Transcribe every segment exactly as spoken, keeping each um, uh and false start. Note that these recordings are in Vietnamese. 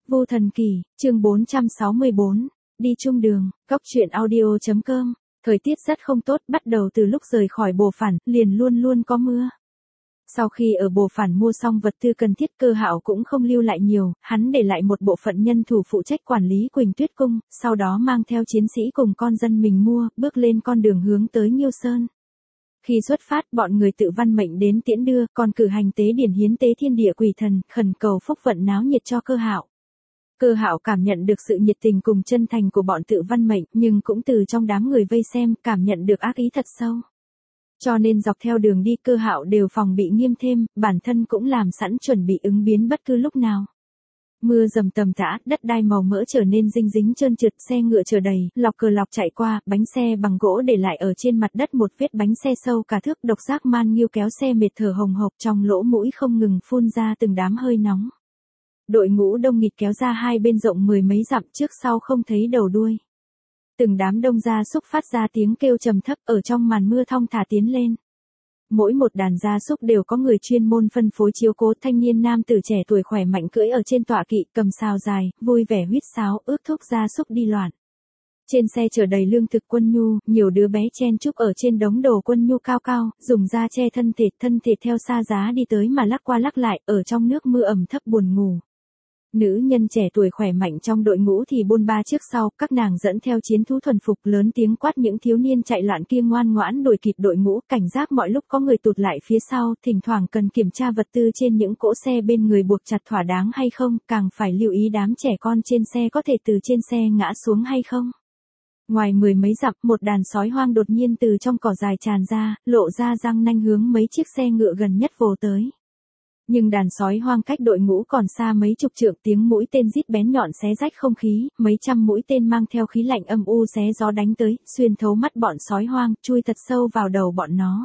Vô Thần Kỳ, chương bốn trăm sáu mươi bốn, đi chung đường, góc truyện audio.com, thời tiết rất không tốt, bắt đầu từ lúc rời khỏi Bồ Phản, liền luôn luôn có mưa. Sau khi ở Bồ Phản mua xong vật tư cần thiết, Cơ Hạo cũng không lưu lại nhiều, hắn để lại một bộ phận nhân thủ phụ trách quản lý Quỳnh Tuyết Cung, sau đó mang theo chiến sĩ cùng con dân mình mua, bước lên con đường hướng tới Nghiêu Sơn. Khi xuất phát, bọn người Tự Văn Mệnh đến tiễn đưa, còn cử hành tế điển hiến tế thiên địa quỷ thần, khẩn cầu phúc vận náo nhiệt cho Cơ Hạo. Cơ Hạo cảm nhận được sự nhiệt tình cùng chân thành của bọn Tự Văn Mệnh, nhưng cũng từ trong đám người vây xem, cảm nhận được ác ý thật sâu. Cho nên dọc theo đường đi, Cơ Hạo đều phòng bị nghiêm thêm, bản thân cũng làm sẵn chuẩn bị ứng biến bất cứ lúc nào. Mưa dầm tầm tã, đất đai màu mỡ trở nên dinh dính trơn trượt, xe ngựa chở đầy, lọc cờ lọc chạy qua, bánh xe bằng gỗ để lại ở trên mặt đất một vết bánh xe sâu cả thước, độc giác man nghiêu kéo xe mệt thở hồng hộc, trong lỗ mũi không ngừng phun ra từng đám hơi nóng. Đội ngũ đông nghịt kéo ra hai bên rộng mười mấy dặm, trước sau không thấy đầu đuôi. Từng đám đông gia súc phát ra tiếng kêu trầm thấp, ở trong màn mưa thong thả tiến lên. Mỗi một đàn gia súc đều có người chuyên môn phân phối chiếu cố, thanh niên nam tử trẻ tuổi khỏe mạnh cưỡi ở trên tọa kỵ, cầm sào dài, vui vẻ huýt sáo, ước thúc gia súc đi loạn. Trên xe chở đầy lương thực quân nhu, nhiều đứa bé chen chúc ở trên đống đồ quân nhu cao cao, dùng da che thân thể, thân thể theo xa giá đi tới mà lắc qua lắc lại, ở trong nước mưa ẩm thấp buồn ngủ. Nữ nhân trẻ tuổi khỏe mạnh trong đội ngũ thì bôn ba trước sau, các nàng dẫn theo chiến thú thuần phục, lớn tiếng quát những thiếu niên chạy loạn kia ngoan ngoãn đuổi kịp đội ngũ, cảnh giác mọi lúc có người tụt lại phía sau, thỉnh thoảng cần kiểm tra vật tư trên những cỗ xe bên người buộc chặt thỏa đáng hay không, càng phải lưu ý đám trẻ con trên xe có thể từ trên xe ngã xuống hay không. Ngoài mười mấy dặm, một đàn sói hoang đột nhiên từ trong cỏ dài tràn ra, lộ ra răng nanh hướng mấy chiếc xe ngựa gần nhất vồ tới. Nhưng đàn sói hoang cách đội ngũ còn xa mấy chục trượng, tiếng mũi tên rít bén nhọn xé rách không khí, mấy trăm mũi tên mang theo khí lạnh âm u xé gió đánh tới, xuyên thấu mắt bọn sói hoang, chui thật sâu vào đầu bọn nó.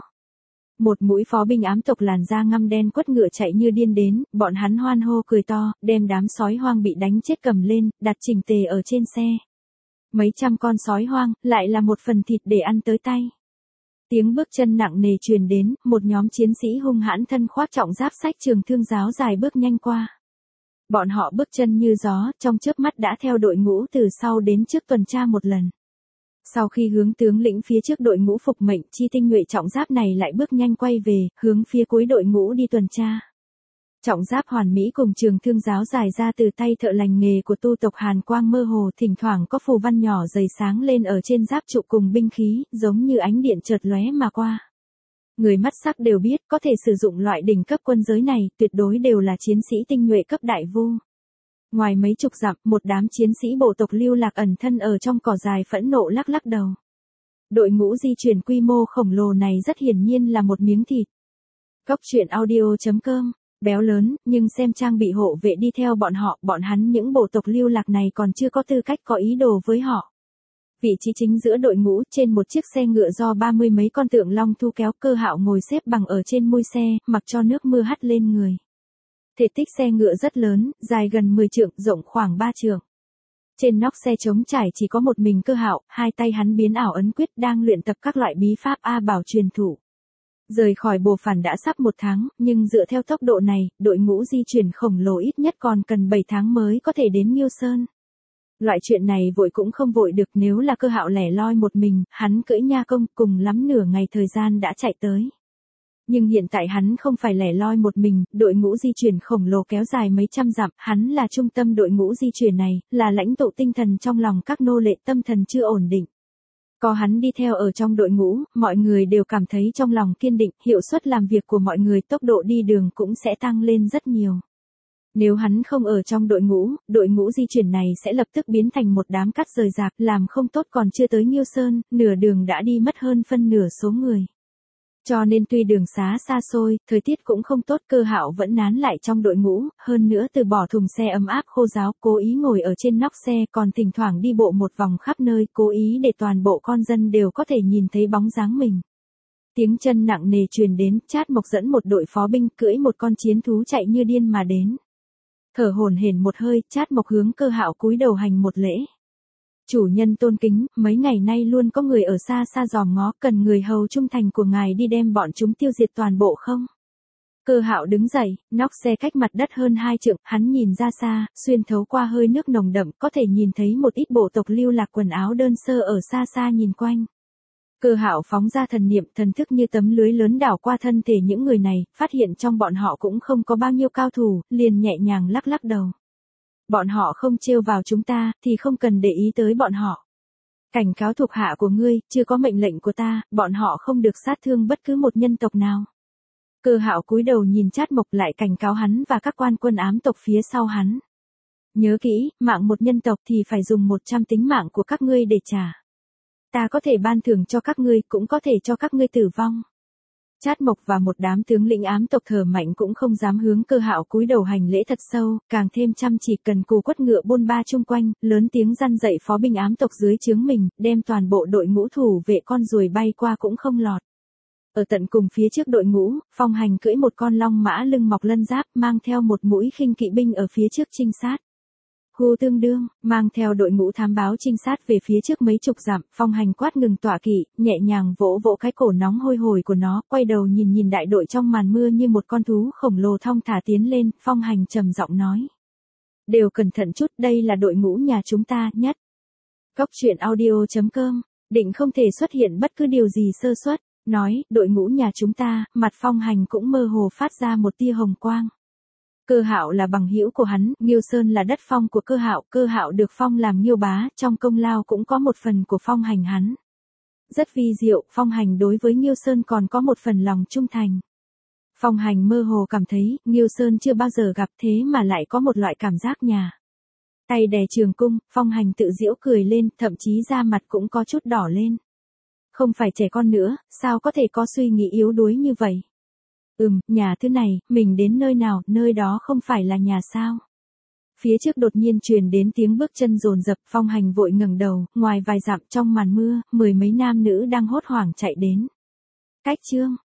Một mũi phó binh ám tộc làn da ngăm đen quất ngựa chạy như điên đến, bọn hắn hoan hô cười to, đem đám sói hoang bị đánh chết cầm lên, đặt chỉnh tề ở trên xe. Mấy trăm con sói hoang, lại là một phần thịt để ăn tới tay. Tiếng bước chân nặng nề truyền đến, một nhóm chiến sĩ hung hãn thân khoác trọng giáp xách trường thương giáo dài bước nhanh qua. Bọn họ bước chân như gió, trong chớp mắt đã theo đội ngũ từ sau đến trước tuần tra một lần. Sau khi hướng tướng lĩnh phía trước đội ngũ phục mệnh, chi tinh nhuệ trọng giáp này lại bước nhanh quay về, hướng phía cuối đội ngũ đi tuần tra. Trọng giáp hoàn mỹ cùng trường thương giáo dài ra từ tay thợ lành nghề của tu tộc Hàn quang mơ hồ, thỉnh thoảng có phù văn nhỏ dày sáng lên ở trên giáp trụ cùng binh khí, giống như ánh điện chợt lóe mà qua. Người mắt sắc đều biết, có thể sử dụng loại đỉnh cấp quân giới này, tuyệt đối đều là chiến sĩ tinh nhuệ cấp đại vu. Ngoài mấy chục dặm, một đám chiến sĩ bộ tộc lưu lạc ẩn thân ở trong cỏ dài phẫn nộ lắc lắc đầu. Đội ngũ di chuyển quy mô khổng lồ này rất hiển nhiên là một miếng thịt. Góc truyện audio.com béo lớn, nhưng xem trang bị hộ vệ đi theo bọn họ, bọn hắn những bộ tộc lưu lạc này còn chưa có tư cách có ý đồ với họ. Vị trí chính giữa đội ngũ, trên một chiếc xe ngựa do ba mươi mấy con tượng long thu kéo, Cơ Hạo ngồi xếp bằng ở trên mui xe, mặc cho nước mưa hắt lên người. Thể tích xe ngựa rất lớn, dài gần mười trượng, rộng khoảng ba trượng. Trên nóc xe trống trải chỉ có một mình Cơ Hạo, hai tay hắn biến ảo ấn quyết đang luyện tập các loại bí pháp A Bảo truyền thụ. Rời khỏi Bồ Phản đã sắp một tháng, nhưng dựa theo tốc độ này, đội ngũ di chuyển khổng lồ ít nhất còn cần bảy tháng mới có thể đến Nghiêu Sơn. Loại chuyện này vội cũng không vội được, nếu là Cơ Hạo lẻ loi một mình, hắn cưỡi nha công, cùng lắm nửa ngày thời gian đã chạy tới. Nhưng hiện tại hắn không phải lẻ loi một mình, đội ngũ di chuyển khổng lồ kéo dài mấy trăm dặm, hắn là trung tâm đội ngũ di chuyển này, là lãnh tụ tinh thần trong lòng các nô lệ, tâm thần chưa ổn định. Có hắn đi theo ở trong đội ngũ, mọi người đều cảm thấy trong lòng kiên định, hiệu suất làm việc của mọi người, tốc độ đi đường cũng sẽ tăng lên rất nhiều. Nếu hắn không ở trong đội ngũ, đội ngũ di chuyển này sẽ lập tức biến thành một đám cát rời rạc, làm không tốt còn chưa tới Nghiêu Sơn, nửa đường đã đi mất hơn phân nửa số người. Cho nên tuy đường xá xa xôi, thời tiết cũng không tốt, Cơ Hạo vẫn nán lại trong đội ngũ, hơn nữa từ bỏ thùng xe ấm áp khô ráo, cố ý ngồi ở trên nóc xe, còn thỉnh thoảng đi bộ một vòng khắp nơi, cố ý để toàn bộ con dân đều có thể nhìn thấy bóng dáng mình. Tiếng chân nặng nề truyền đến, Trát Mộc dẫn một đội phó binh cưỡi một con chiến thú chạy như điên mà đến. Thở hổn hển một hơi, Trát Mộc hướng Cơ Hạo cúi đầu hành một lễ. Chủ nhân tôn kính, mấy ngày nay luôn có người ở xa xa dòm ngó, cần người hầu trung thành của ngài đi đem bọn chúng tiêu diệt toàn bộ không? Cơ Hạo đứng dậy, nóc xe cách mặt đất hơn hai trượng, hắn nhìn ra xa, xuyên thấu qua hơi nước nồng đậm, có thể nhìn thấy một ít bộ tộc lưu lạc quần áo đơn sơ ở xa xa nhìn quanh. Cơ Hạo phóng ra thần niệm, thần thức như tấm lưới lớn đảo qua thân thể những người này, phát hiện trong bọn họ cũng không có bao nhiêu cao thủ, liền nhẹ nhàng lắc lắc đầu. Bọn họ không trêu vào chúng ta, thì không cần để ý tới bọn họ. Cảnh cáo thuộc hạ của ngươi, chưa có mệnh lệnh của ta, bọn họ không được sát thương bất cứ một nhân tộc nào. Cơ Hạo cúi đầu nhìn Trát Mộc, lại cảnh cáo hắn và các quan quân ám tộc phía sau hắn. Nhớ kỹ, mạng một nhân tộc thì phải dùng một trăm tính mạng của các ngươi để trả. Ta có thể ban thưởng cho các ngươi, cũng có thể cho các ngươi tử vong. Trát Mộc và một đám tướng lĩnh ám tộc thở mạnh cũng không dám hướng Cơ Hạo cúi đầu hành lễ thật sâu, càng thêm chăm chỉ cần cù quất ngựa bôn ba chung quanh, lớn tiếng răn dạy phó binh ám tộc dưới trướng mình, đem toàn bộ đội ngũ thủ vệ con ruồi bay qua cũng không lọt. Ở tận cùng phía trước đội ngũ, Phong Hành cưỡi một con long mã lưng mọc lân giáp, mang theo một mũi khinh kỵ binh ở phía trước trinh sát. Hù tương đương, mang theo đội ngũ thám báo trinh sát về phía trước mấy chục dặm, Phong Hành quát ngừng tọa kỵ, nhẹ nhàng vỗ vỗ cái cổ nóng hôi hổi của nó, quay đầu nhìn nhìn đại đội trong màn mưa như một con thú khổng lồ thong thả tiến lên, Phong Hành trầm giọng nói. Đều cẩn thận chút, đây là đội ngũ nhà chúng ta, nhất. Góc truyện audio chấm com, định không thể xuất hiện bất cứ điều gì sơ suất, nói, đội ngũ nhà chúng ta, mặt Phong Hành cũng mơ hồ phát ra một tia hồng quang. Cơ Hạo là bằng hữu của hắn, Nghiêu Sơn là đất phong của Cơ Hạo, Cơ Hạo được phong làm Nghiêu bá, trong công lao cũng có một phần của Phong Hành hắn. Rất vi diệu, Phong Hành đối với Nghiêu Sơn còn có một phần lòng trung thành. Phong Hành mơ hồ cảm thấy, Nghiêu Sơn chưa bao giờ gặp thế mà lại có một loại cảm giác nhà. Tay đè trường cung, Phong Hành tự giễu cười lên, thậm chí da mặt cũng có chút đỏ lên. Không phải trẻ con nữa, sao có thể có suy nghĩ yếu đuối như vậy? Ừm, nhà thứ này, mình đến nơi nào, nơi đó không phải là nhà sao? Phía trước đột nhiên truyền đến tiếng bước chân dồn dập, Phong Hành vội ngẩng đầu, ngoài vài dặm trong màn mưa, mười mấy nam nữ đang hốt hoảng chạy đến. Cách chương